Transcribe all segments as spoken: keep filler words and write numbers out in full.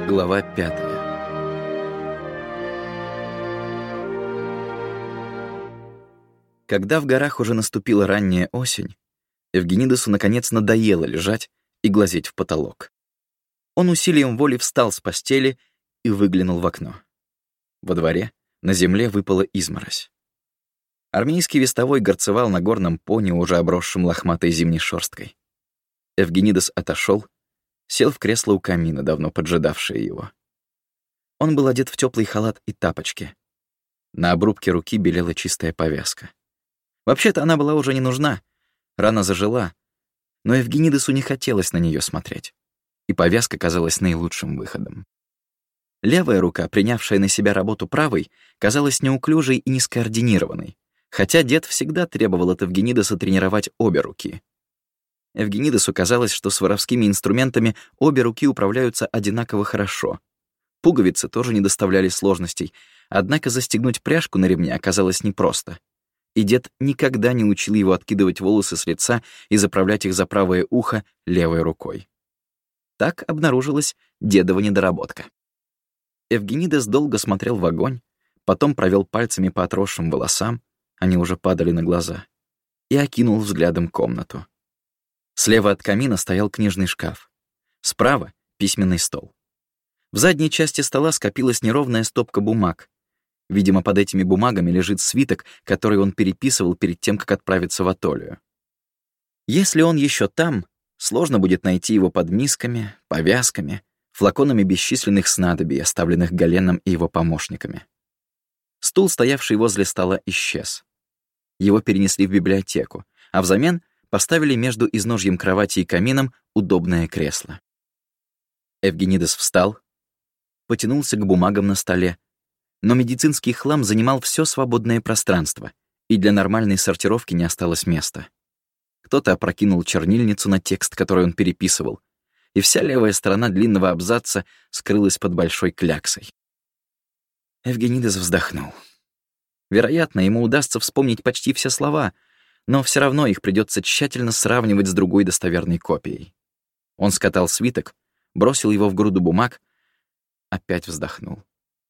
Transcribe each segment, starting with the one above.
Глава пятая. Когда в горах уже наступила ранняя осень, Эвгенидесу наконец надоело лежать и глазеть в потолок. Он усилием воли встал с постели и выглянул в окно. Во дворе на земле выпала изморозь. Армейский вестовой горцевал на горном пони, уже обросшем лохматой зимней шерсткой. Эвгенидес отошел, сел в кресло у камина, давно поджидавшее его. Он был одет в теплый халат и тапочки. На обрубке руки белела чистая повязка. Вообще-то она была уже не нужна, рана зажила, но Эвгенидесу не хотелось на нее смотреть, и повязка казалась наилучшим выходом. Левая рука, принявшая на себя работу правой, казалась неуклюжей и нескоординированной, хотя дед всегда требовал от Эвгенидеса тренировать обе руки. Эвгенидесу казалось, что с воровскими инструментами обе руки управляются одинаково хорошо. Пуговицы тоже не доставляли сложностей, однако застегнуть пряжку на ремне оказалось непросто. И дед никогда не учил его откидывать волосы с лица и заправлять их за правое ухо левой рукой. Так обнаружилась дедова недоработка. Эвгенидес долго смотрел в огонь, потом провел пальцами по отросшим волосам, они уже падали на глаза, и окинул взглядом комнату. Слева от камина стоял книжный шкаф. Справа — письменный стол. В задней части стола скопилась неровная стопка бумаг. Видимо, под этими бумагами лежит свиток, который он переписывал перед тем, как отправиться в Атолию. Если он еще там, сложно будет найти его под мисками, повязками, флаконами бесчисленных снадобий, оставленных Галеном и его помощниками. Стул, стоявший возле стола, исчез. Его перенесли в библиотеку, а взамен поставили между изножьем кровати и камином удобное кресло. Эвгенидес встал, потянулся к бумагам на столе, но медицинский хлам занимал все свободное пространство, и для нормальной сортировки не осталось места. Кто-то опрокинул чернильницу на текст, который он переписывал, и вся левая сторона длинного абзаца скрылась под большой кляксой. Эвгенидес вздохнул. Вероятно, ему удастся вспомнить почти все слова, но все равно их придется тщательно сравнивать с другой достоверной копией. Он скатал свиток, бросил его в груду бумаг, опять вздохнул.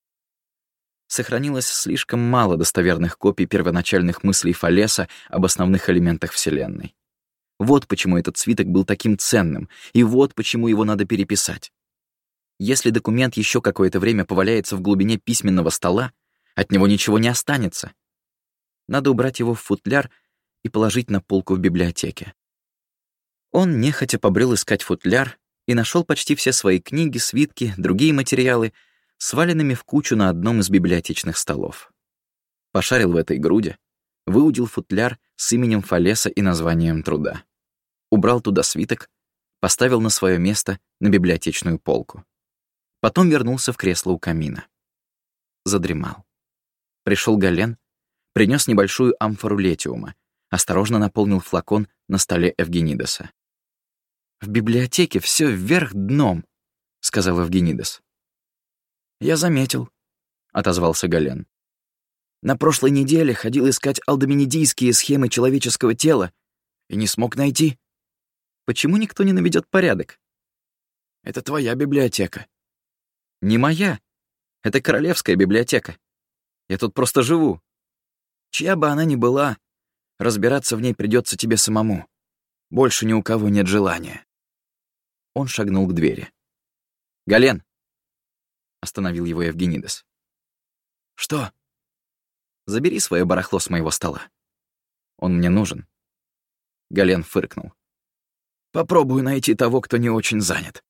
Сохранилось слишком мало достоверных копий первоначальных мыслей Фалеса об основных элементах Вселенной. Вот почему этот свиток был таким ценным, и вот почему его надо переписать. Если документ еще какое-то время поваляется в глубине письменного стола, от него ничего не останется. Надо убрать его в футляр и положить на полку в библиотеке. Он нехотя побрел искать футляр и нашел почти все свои книги, свитки, другие материалы, сваленными в кучу на одном из библиотечных столов. Пошарил в этой груди, выудил футляр с именем Фалеса и названием труда. Убрал туда свиток, поставил на свое место на библиотечную полку. Потом вернулся в кресло у камина. Задремал. Пришел Гален, принес небольшую амфору летиума, осторожно наполнил флакон на столе Эвгенидеса. «В библиотеке все вверх дном», — сказал Эвгенидес. «Я заметил», — отозвался Гален. «На прошлой неделе ходил искать алдоминидийские схемы человеческого тела и не смог найти». «Почему никто не наведет порядок?» «Это твоя библиотека». «Не моя. Это королевская библиотека. Я тут просто живу». «Чья бы она ни была, разбираться в ней придется тебе самому. Больше ни у кого нет желания». Он шагнул к двери. «Гален!» — остановил его Эвгенидес. «Что?» «Забери свое барахло с моего стола. Он мне нужен». Гален фыркнул. «Попробую найти того, кто не очень занят».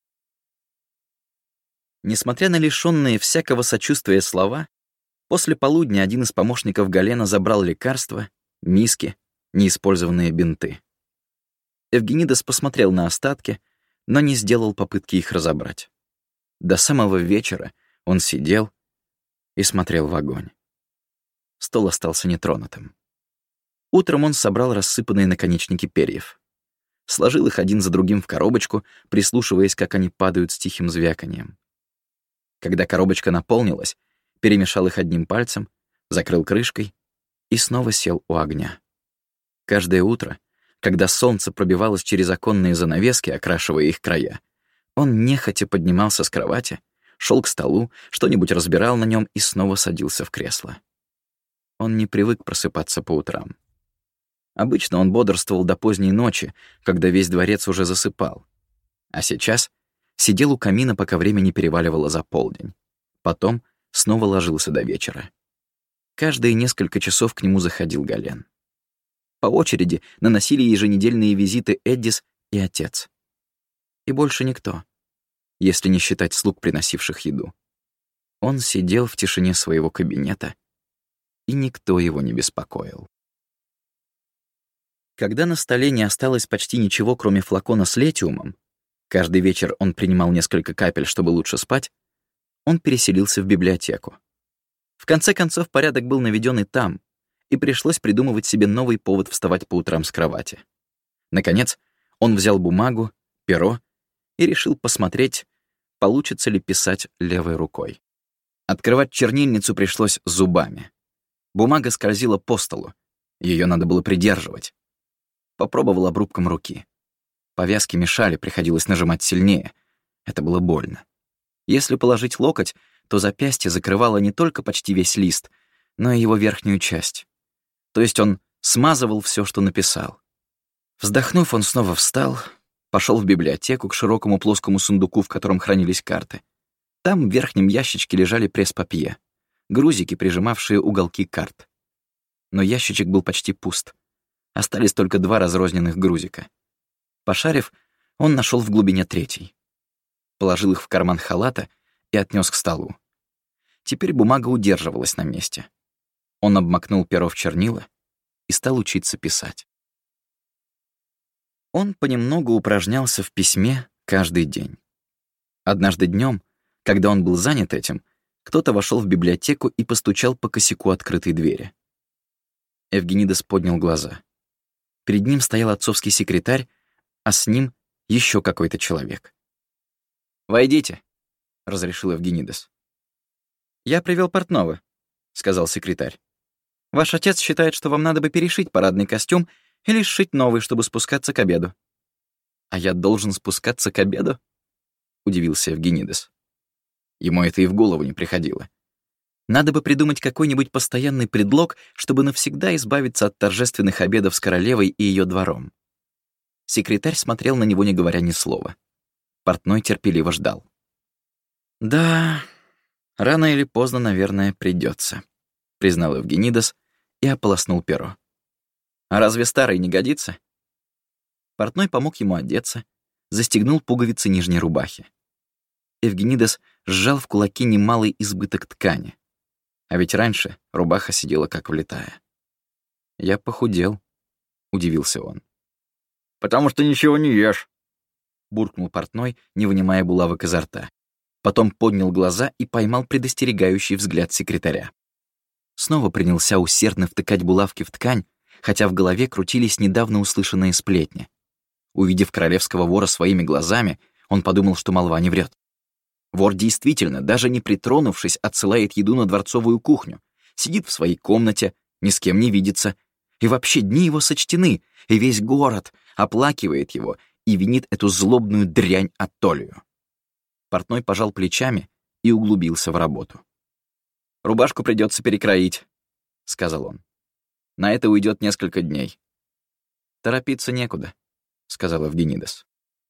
Несмотря на лишённые всякого сочувствия слова, после полудня один из помощников Галена забрал лекарства, миски, неиспользованные бинты. Эвгенидес посмотрел на остатки, но не сделал попытки их разобрать. До самого вечера он сидел и смотрел в огонь. Стол остался нетронутым. Утром он собрал рассыпанные наконечники перьев. Сложил их один за другим в коробочку, прислушиваясь, как они падают с тихим звяканием. Когда коробочка наполнилась, перемешал их одним пальцем, закрыл крышкой и снова сел у огня. Каждое утро, когда солнце пробивалось через оконные занавески, окрашивая их края, он нехотя поднимался с кровати, шел к столу, что-нибудь разбирал на нем и снова садился в кресло. Он не привык просыпаться по утрам. Обычно он бодрствовал до поздней ночи, когда весь дворец уже засыпал. А сейчас сидел у камина, пока время не переваливало за полдень. Потом снова ложился до вечера. Каждые несколько часов к нему заходил Гален. По очереди наносили еженедельные визиты Эддис и отец. И больше никто, если не считать слуг, приносивших еду. Он сидел в тишине своего кабинета, и никто его не беспокоил. Когда на столе не осталось почти ничего, кроме флакона с летиумом, каждый вечер он принимал несколько капель, чтобы лучше спать, он переселился в библиотеку. В конце концов, порядок был наведен и там, и пришлось придумывать себе новый повод вставать по утрам с кровати. Наконец, он взял бумагу, перо и решил посмотреть, получится ли писать левой рукой. Открывать чернильницу пришлось зубами. Бумага скользила по столу, ее надо было придерживать. Попробовал обрубком руки. Повязки мешали, приходилось нажимать сильнее. Это было больно. Если положить локоть, то запястье закрывало не только почти весь лист, но и его верхнюю часть. То есть он смазывал все, что написал. Вздохнув, он снова встал, пошел в библиотеку к широкому плоскому сундуку, в котором хранились карты. Там в верхнем ящичке лежали пресс-папье, грузики, прижимавшие уголки карт. Но ящичек был почти пуст. Остались только два разрозненных грузика. Пошарив, он нашел в глубине третий. Положил их в карман халата и отнес к столу. Теперь бумага удерживалась на месте. Он обмакнул перо в чернила и стал учиться писать. Он понемногу упражнялся в письме каждый день. Однажды днем, когда он был занят этим, кто-то вошел в библиотеку и постучал по косяку открытой двери. Евгенидес поднял глаза. Перед ним стоял отцовский секретарь, а с ним еще какой-то человек. «Войдите», — разрешил Евгенидес. «Я привел портного», — сказал секретарь. «Ваш отец считает, что вам надо бы перешить парадный костюм или сшить новый, чтобы спускаться к обеду». «А я должен спускаться к обеду?» — удивился Евгенидес. Ему это и в голову не приходило. Надо бы придумать какой-нибудь постоянный предлог, чтобы навсегда избавиться от торжественных обедов с королевой и ее двором. Секретарь смотрел на него, не говоря ни слова. Портной терпеливо ждал. «Да, рано или поздно, наверное, придется», — признал Евгенидес и ополоснул перо. «А разве старый не годится?» Портной помог ему одеться, застегнул пуговицы нижней рубахи. Евгенидес сжал в кулаки немалый избыток ткани. А ведь раньше рубаха сидела как влитая. «Я похудел», — удивился он. «Потому что ничего не ешь», — буркнул портной, не вынимая булавок изо рта. Потом поднял глаза и поймал предостерегающий взгляд секретаря. Снова принялся усердно втыкать булавки в ткань, хотя в голове крутились недавно услышанные сплетни. Увидев королевского вора своими глазами, он подумал, что молва не врет. Вор действительно, даже не притронувшись, отсылает еду на дворцовую кухню, сидит в своей комнате, ни с кем не видится, и вообще дни его сочтены, и весь город оплакивает его и винит эту злобную дрянь Аттолию. Портной пожал плечами и углубился в работу. «Рубашку придется перекроить», — сказал он. «На это уйдет несколько дней». «Торопиться некуда», — сказал Евгенидес.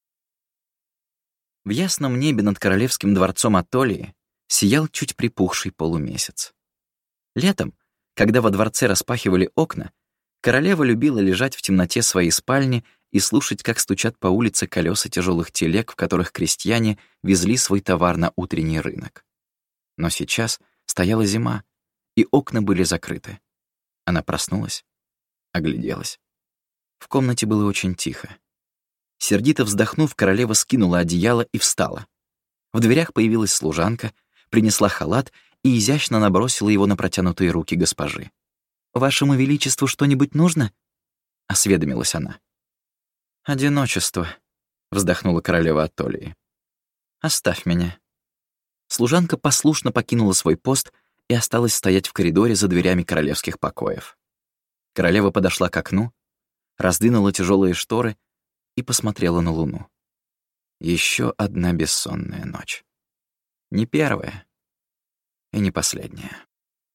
В ясном небе над королевским дворцом Аттолии сиял чуть припухший полумесяц. Летом, когда во дворце распахивали окна, королева любила лежать в темноте своей спальни и слушать, как стучат по улице колеса тяжелых телег, в которых крестьяне везли свой товар на утренний рынок. Но сейчас стояла зима, и окна были закрыты. Она проснулась, огляделась. В комнате было очень тихо. Сердито вздохнув, королева скинула одеяло и встала. В дверях появилась служанка, принесла халат и изящно набросила его на протянутые руки госпожи. «Вашему величеству что-нибудь нужно?» — осведомилась она. «Одиночество», — вздохнула королева Аттолии. «Оставь меня». Служанка послушно покинула свой пост и осталась стоять в коридоре за дверями королевских покоев. Королева подошла к окну, раздвинула тяжелые шторы и посмотрела на луну. Еще одна бессонная ночь. Не первая и не последняя.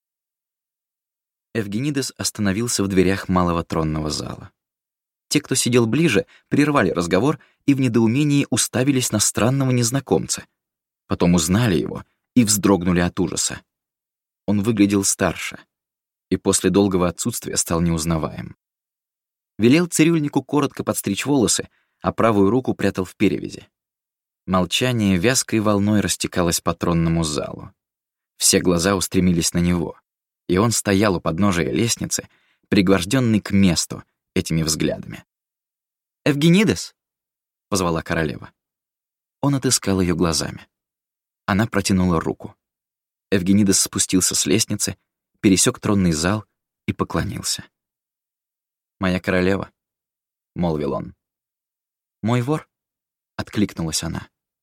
Эвгенидес остановился в дверях малого тронного зала. Те, кто сидел ближе, прервали разговор и в недоумении уставились на странного незнакомца. Потом узнали его и вздрогнули от ужаса. Он выглядел старше и после долгого отсутствия стал неузнаваем. Велел цирюльнику коротко подстричь волосы, а правую руку прятал в перевязи. Молчание вязкой волной растекалось по тронному залу. Все глаза устремились на него, и он стоял у подножия лестницы, пригвожденный к месту этими взглядами. «Эвгенидес!» — позвала королева. Он отыскал ее глазами. Она протянула руку. Эвгенидес спустился с лестницы, пересек тронный зал и поклонился. «Моя королева», — молвил он. «Мой вор», — откликнулась она.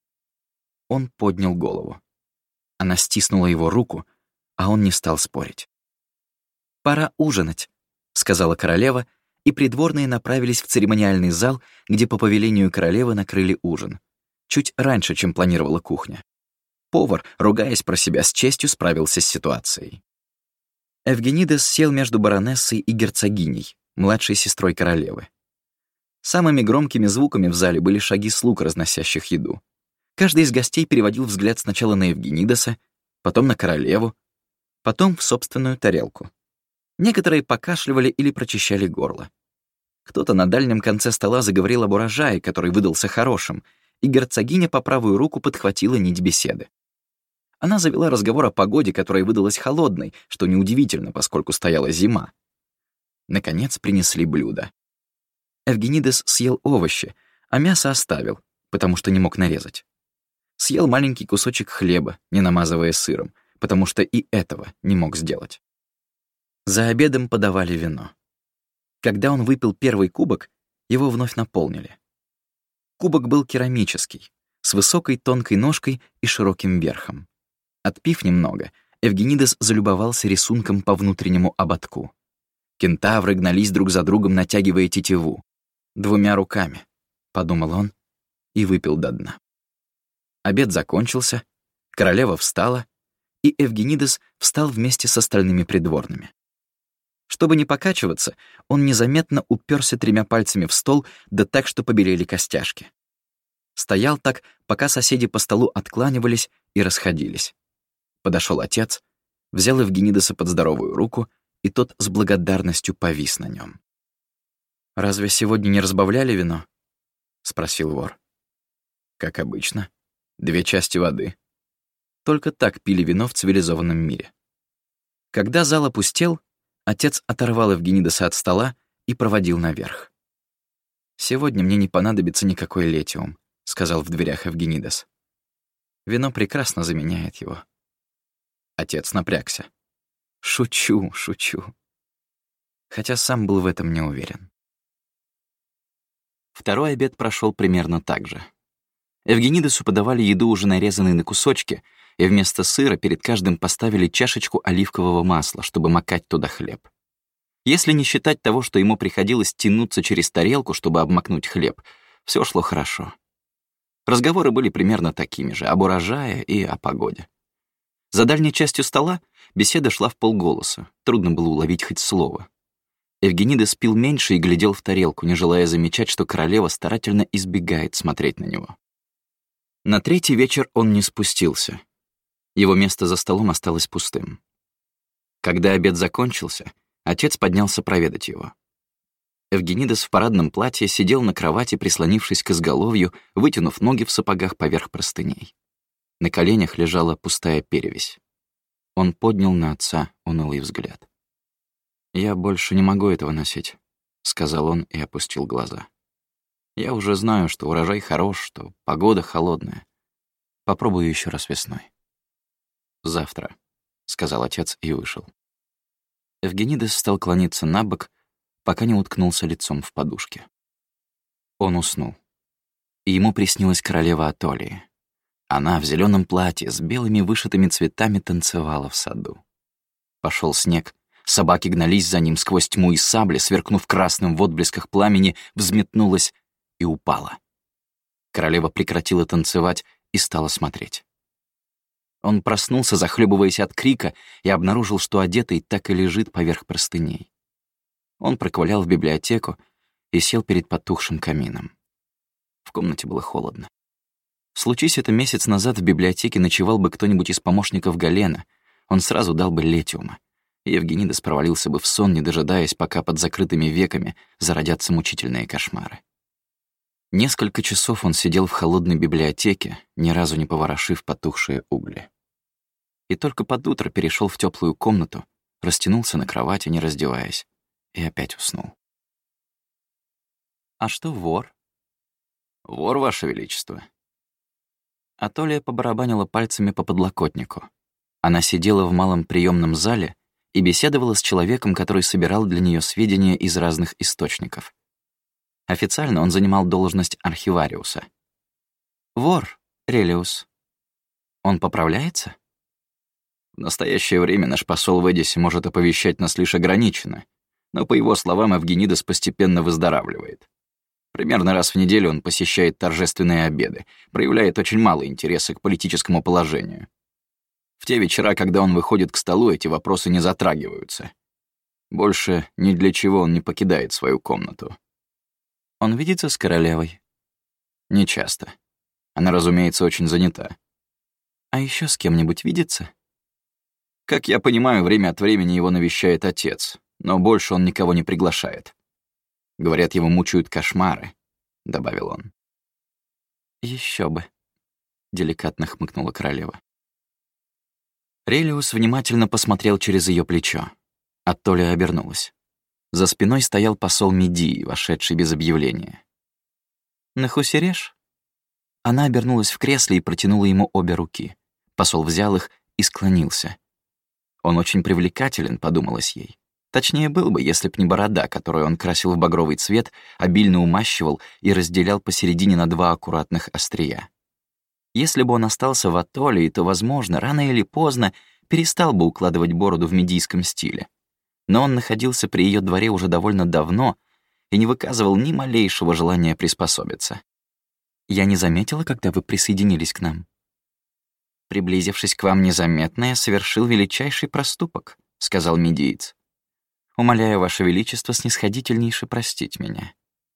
Он поднял голову. Она стиснула его руку, а он не стал спорить. «Пора ужинать», — сказала королева, и придворные направились в церемониальный зал, где по повелению королевы накрыли ужин. Чуть раньше, чем планировала кухня. Повар, ругаясь про себя, с честью справился с ситуацией. Эвгенидес сел между баронессой и герцогиней, младшей сестрой королевы. Самыми громкими звуками в зале были шаги слуг, разносящих еду. Каждый из гостей переводил взгляд сначала на Эвгенидеса, потом на королеву, потом в собственную тарелку. Некоторые покашливали или прочищали горло. Кто-то на дальнем конце стола заговорил об урожае, который выдался хорошим, и герцогиня по правую руку подхватила нить беседы. Она завела разговор о погоде, которая выдалась холодной, что неудивительно, поскольку стояла зима. Наконец принесли блюда. Эвгенидес съел овощи, а мясо оставил, потому что не мог нарезать. Съел маленький кусочек хлеба, не намазывая сыром, потому что и этого не мог сделать. За обедом подавали вино. Когда он выпил первый кубок, его вновь наполнили. Кубок был керамический, с высокой тонкой ножкой и широким верхом. Отпив немного, Эвгенидес залюбовался рисунком по внутреннему ободку. Кентавры гнались друг за другом, натягивая тетиву. «Двумя руками», — подумал он и выпил до дна. Обед закончился, королева встала, и Эвгенидес встал вместе с остальными придворными. Чтобы не покачиваться, он незаметно уперся тремя пальцами в стол, да так, что побелели костяшки. Стоял так, пока соседи по столу откланивались и расходились. Подошел отец, взял Эвгенидеса под здоровую руку, и тот с благодарностью повис на нем. «Разве сегодня не разбавляли вино?» — спросил вор. «Как обычно. Две части воды. Только так пили вино в цивилизованном мире». Когда зал опустел, отец оторвал Эвгенидеса от стола и проводил наверх. «Сегодня мне не понадобится никакой летиум», — сказал в дверях Эвгенидес. «Вино прекрасно заменяет его». Отец напрягся. «Шучу, шучу». Хотя сам был в этом не уверен. Второй обед прошел примерно так же. Эвгенидесу подавали еду, уже нарезанной на кусочки, и вместо сыра перед каждым поставили чашечку оливкового масла, чтобы макать туда хлеб. Если не считать того, что ему приходилось тянуться через тарелку, чтобы обмакнуть хлеб, все шло хорошо. Разговоры были примерно такими же, об урожае и о погоде. За дальней частью стола беседа шла в полголоса, трудно было уловить хоть слово. Эвгенидес пил меньше и глядел в тарелку, не желая замечать, что королева старательно избегает смотреть на него. На третий вечер он не спустился. Его место за столом осталось пустым. Когда обед закончился, отец поднялся проведать его. Эвгенидес в парадном платье сидел на кровати, прислонившись к изголовью, вытянув ноги в сапогах поверх простыней. На коленях лежала пустая перевязь. Он поднял на отца унылый взгляд. «Я больше не могу этого носить», — сказал он и опустил глаза. «Я уже знаю, что урожай хорош, что погода холодная. Попробую еще раз весной». «Завтра», — сказал отец и вышел. Эвгенидес стал клониться на бок, пока не уткнулся лицом в подушке. Он уснул. И ему приснилась королева Атолии. Она в зеленом платье с белыми вышитыми цветами танцевала в саду. Пошел снег, собаки гнались за ним сквозь тьму, и сабля, сверкнув красным в отблесках пламени, взметнулась и упала. Королева прекратила танцевать и стала смотреть. Он проснулся, захлебываясь от крика, и обнаружил, что одетый так и лежит поверх простыней. Он проковылял в библиотеку и сел перед потухшим камином. В комнате было холодно. Случись это месяц назад, в библиотеке ночевал бы кто-нибудь из помощников Галена, он сразу дал бы летиума, и Евгенидес провалился бы в сон, не дожидаясь, пока под закрытыми веками зародятся мучительные кошмары. Несколько часов он сидел в холодной библиотеке, ни разу не поворошив потухшие угли. И только под утро перешел в теплую комнату, растянулся на кровати, не раздеваясь, и опять уснул. «А что вор?» «Вор, Ваше Величество». Атолия побарабанила пальцами по подлокотнику. Она сидела в малом приемном зале и беседовала с человеком, который собирал для нее сведения из разных источников. Официально он занимал должность архивариуса. «Вор, Релиус. Он поправляется?» «В настоящее время наш посол в Эдисе может оповещать нас лишь ограниченно, но, по его словам, Евгенидес постепенно выздоравливает. Примерно раз в неделю он посещает торжественные обеды, проявляет очень мало интереса к политическому положению. В те вечера, когда он выходит к столу, эти вопросы не затрагиваются. Больше ни для чего он не покидает свою комнату». «Он видится с королевой?» «Не часто. Она, разумеется, очень занята». «А еще с кем-нибудь видится?» «Как я понимаю, время от времени его навещает отец, но больше он никого не приглашает. Говорят, его мучают кошмары», — добавил он. Еще бы», — деликатно хмыкнула королева. Релиус внимательно посмотрел через ее плечо. Аттолия обернулась. За спиной стоял посол Медии, вошедший без объявления. «Нахусерешь?» Она обернулась в кресле и протянула ему обе руки. Посол взял их и склонился. «Он очень привлекателен», — подумалось ей. Точнее, был бы, если б не борода, которую он красил в багровый цвет, обильно умащивал и разделял посередине на два аккуратных острия. Если бы он остался в Атолии, то, возможно, рано или поздно перестал бы укладывать бороду в медийском стиле. Но он находился при ее дворе уже довольно давно и не выказывал ни малейшего желания приспособиться. «Я не заметила, когда вы присоединились к нам». «Приблизившись к вам незаметно, я совершил величайший проступок», — сказал медиец. «Умоляю, Ваше Величество, снисходительнейше простить меня».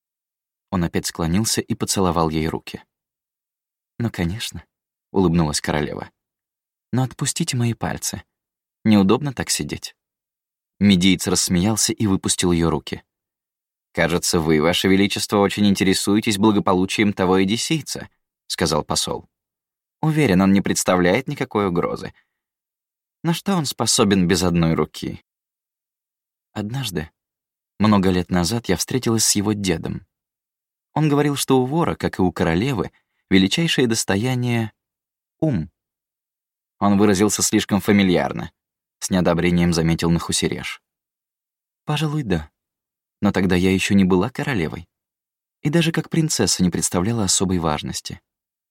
Он опять склонился и поцеловал ей руки. «Ну, конечно», — улыбнулась королева. «Но отпустите мои пальцы. Неудобно так сидеть». Медиец рассмеялся и выпустил ее руки. «Кажется, вы, Ваше Величество, очень интересуетесь благополучием того эдиссийца», — сказал посол. «Уверен, он не представляет никакой угрозы. На что он способен без одной руки?» Однажды, много лет назад, я встретилась с его дедом. Он говорил, что у вора, как и у королевы, величайшее достояние — ум. Он выразился слишком фамильярно. С неодобрением заметил Нахусереш. «Пожалуй, да. Но тогда я еще не была королевой. И даже как принцесса не представляла особой важности».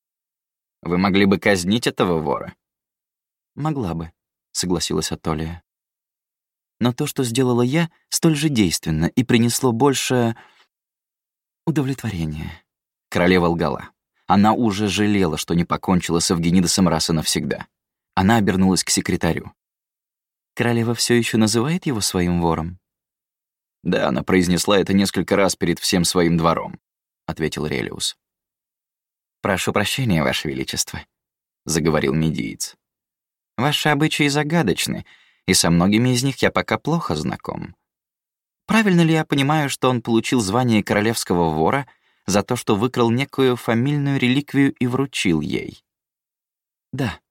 «Вы могли бы казнить этого вора?» «Могла бы», — согласилась Атолия. «Но то, что сделала я, столь же действенно и принесло больше удовлетворения». Королева лгала. Она уже жалела, что не покончила с Евгенидесом раз и навсегда. Она обернулась к секретарю. «Королева все еще называет его своим вором?» «Да, она произнесла это несколько раз перед всем своим двором», — ответил Релиус. «Прошу прощения, Ваше Величество», — заговорил медиец. «Ваши обычаи загадочны, и со многими из них я пока плохо знаком. Правильно ли я понимаю, что он получил звание королевского вора за то, что выкрал некую фамильную реликвию и вручил ей?» «Да».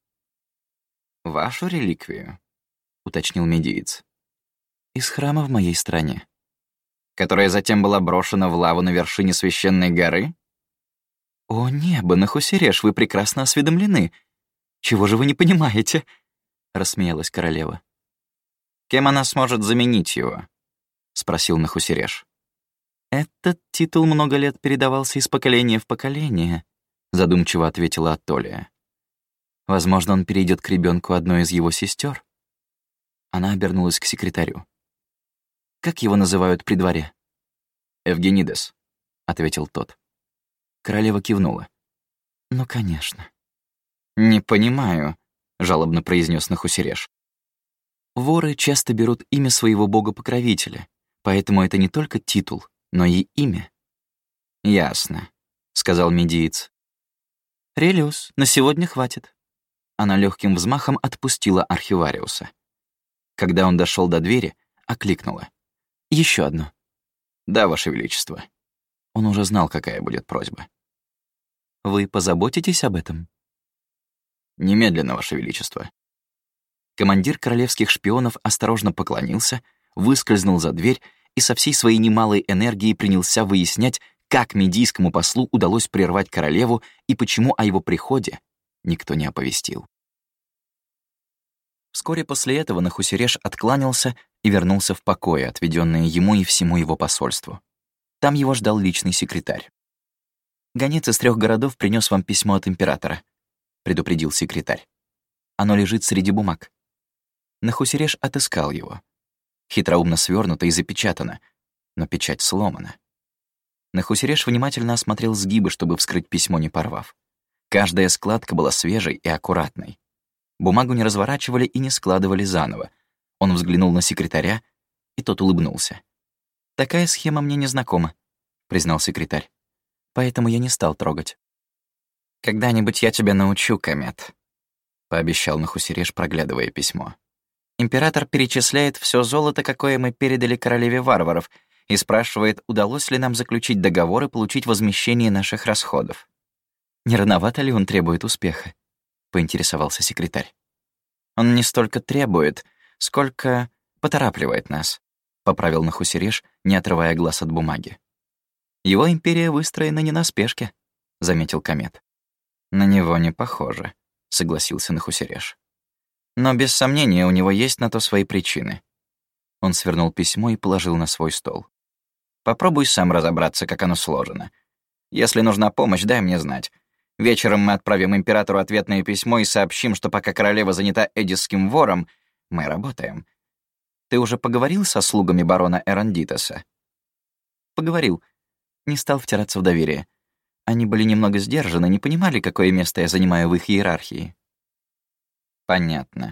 «Вашу реликвию?» — уточнил медиец. «Из храма в моей стране». «Которая затем была брошена в лаву на вершине священной горы?» «О, небо, Нахусереш, вы прекрасно осведомлены. Чего же вы не понимаете?» — рассмеялась королева. «Кем она сможет заменить его?» — спросил Нахусереш. «Этот титул много лет передавался из поколения в поколение», — задумчиво ответила Аттолия. «Возможно, он перейдет к ребенку одной из его сестер. Она обернулась к секретарю. «Как его называют при дворе?» «Евгенидес», — ответил тот. Королева кивнула. «Ну, конечно». «Не понимаю», — жалобно произнес Нахусереш. «Воры часто берут имя своего бога-покровителя, поэтому это не только титул, но и имя». «Ясно», — сказал медиец. «Релиус, на сегодня хватит». Она легким взмахом отпустила архивариуса. Когда он дошел до двери, окликнула. Еще одно. «Да, Ваше Величество». Он уже знал, какая будет просьба. «Вы позаботитесь об этом?» «Немедленно, Ваше Величество». Командир королевских шпионов осторожно поклонился, выскользнул за дверь и со всей своей немалой энергией принялся выяснять, как медийскому послу удалось прервать королеву и почему о его приходе никто не оповестил. Вскоре после этого Нахусереш откланялся и вернулся в покои, отведенные ему и всему его посольству. Там его ждал личный секретарь. «Гонец из трех городов принес вам письмо от императора», — предупредил секретарь. «Оно лежит среди бумаг». Нахусереш отыскал его. Хитроумно свернуто и запечатано, но печать сломана. Нахусереш внимательно осмотрел сгибы, чтобы вскрыть письмо, не порвав. Каждая складка была свежей и аккуратной. Бумагу не разворачивали и не складывали заново. Он взглянул на секретаря, и тот улыбнулся. «Такая схема мне не знакома», — признал секретарь. «Поэтому я не стал трогать». «Когда-нибудь я тебя научу, Комет», — пообещал Нахусереш, проглядывая письмо. «Император перечисляет все золото, какое мы передали королеве варваров, и спрашивает, удалось ли нам заключить договор и получить возмещение наших расходов. Не рановато ли он требует успеха?» — поинтересовался секретарь. «Он не столько требует, сколько поторапливает нас», — поправил Нахусереш, не отрывая глаз от бумаги. «Его империя выстроена не на спешке», — заметил Комет. «На него не похоже», — согласился Нахусереш. «Но без сомнения у него есть на то свои причины». Он свернул письмо и положил на свой стол. «Попробуй сам разобраться, как оно сложено. Если нужна помощь, дай мне знать. Вечером мы отправим императору ответное письмо и сообщим, что пока королева занята эдисским вором, мы работаем. Ты уже поговорил со слугами барона Эрандитеса?» «Поговорил. Не стал втираться в доверие. Они были немного сдержаны, не понимали, какое место я занимаю в их иерархии». «Понятно.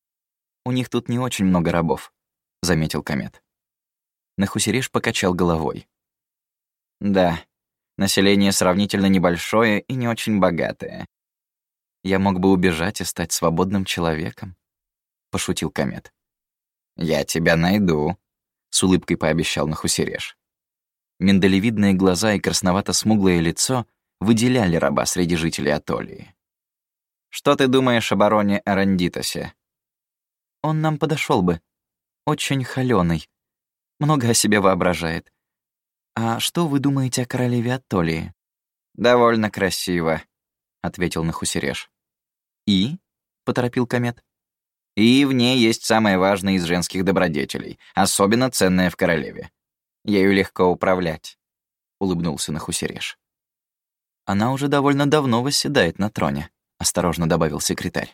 У них тут не очень много рабов», — заметил Комет. Нахусереш покачал головой. «Да, население сравнительно небольшое и не очень богатое. Я мог бы убежать и стать свободным человеком», — пошутил Комет. «Я тебя найду», — с улыбкой пообещал Нахусереш. Миндалевидные глаза и красновато-смуглое лицо выделяли раба среди жителей Атолии. «Что ты думаешь о бароне Эрандитесе?» «Он нам подошел бы. Очень холёный. Много о себе воображает. А что вы думаете о королеве Атолии?» «Довольно красиво», — ответил Нахусереш. «И?» — поторопил Комет. «И в ней есть самое важное из женских добродетелей, особенно ценное в королеве. Ею легко управлять», — улыбнулся Нахусереш. «Она уже довольно давно восседает на троне», — осторожно добавил секретарь.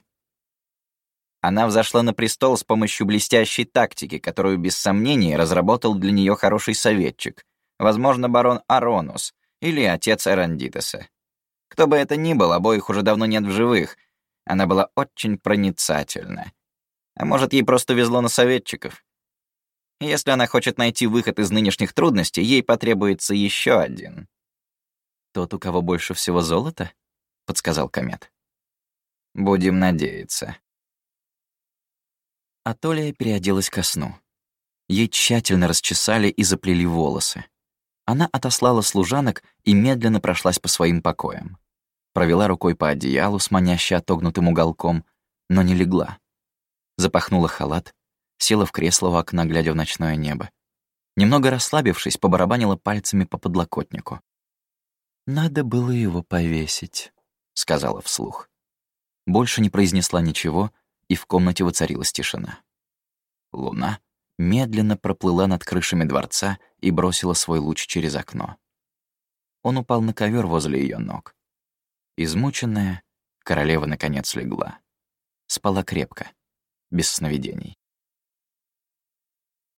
«Она взошла на престол с помощью блестящей тактики, которую, без сомнения, разработал для нее хороший советчик, возможно, барон Аронус или отец Эрандитеса. Кто бы это ни был, обоих уже давно нет в живых. Она была очень проницательна. А может, ей просто везло на советчиков. Если она хочет найти выход из нынешних трудностей, ей потребуется еще один». «Тот, у кого больше всего золота?» — подсказал Комет. «Будем надеяться». Атолия переоделась ко сну. Ей тщательно расчесали и заплели волосы. Она отослала служанок и медленно прошлась по своим покоям. Провела рукой по одеялу с маняще отогнутым уголком, но не легла. Запахнула халат, села в кресло у окна, глядя в ночное небо. Немного расслабившись, побарабанила пальцами по подлокотнику. «Надо было его повесить», — сказала вслух. Больше не произнесла ничего, и в комнате воцарилась тишина. Луна медленно проплыла над крышами дворца и бросила свой луч через окно. Он упал на ковер возле ее ног. Измученная, королева наконец легла. Спала крепко, без сновидений.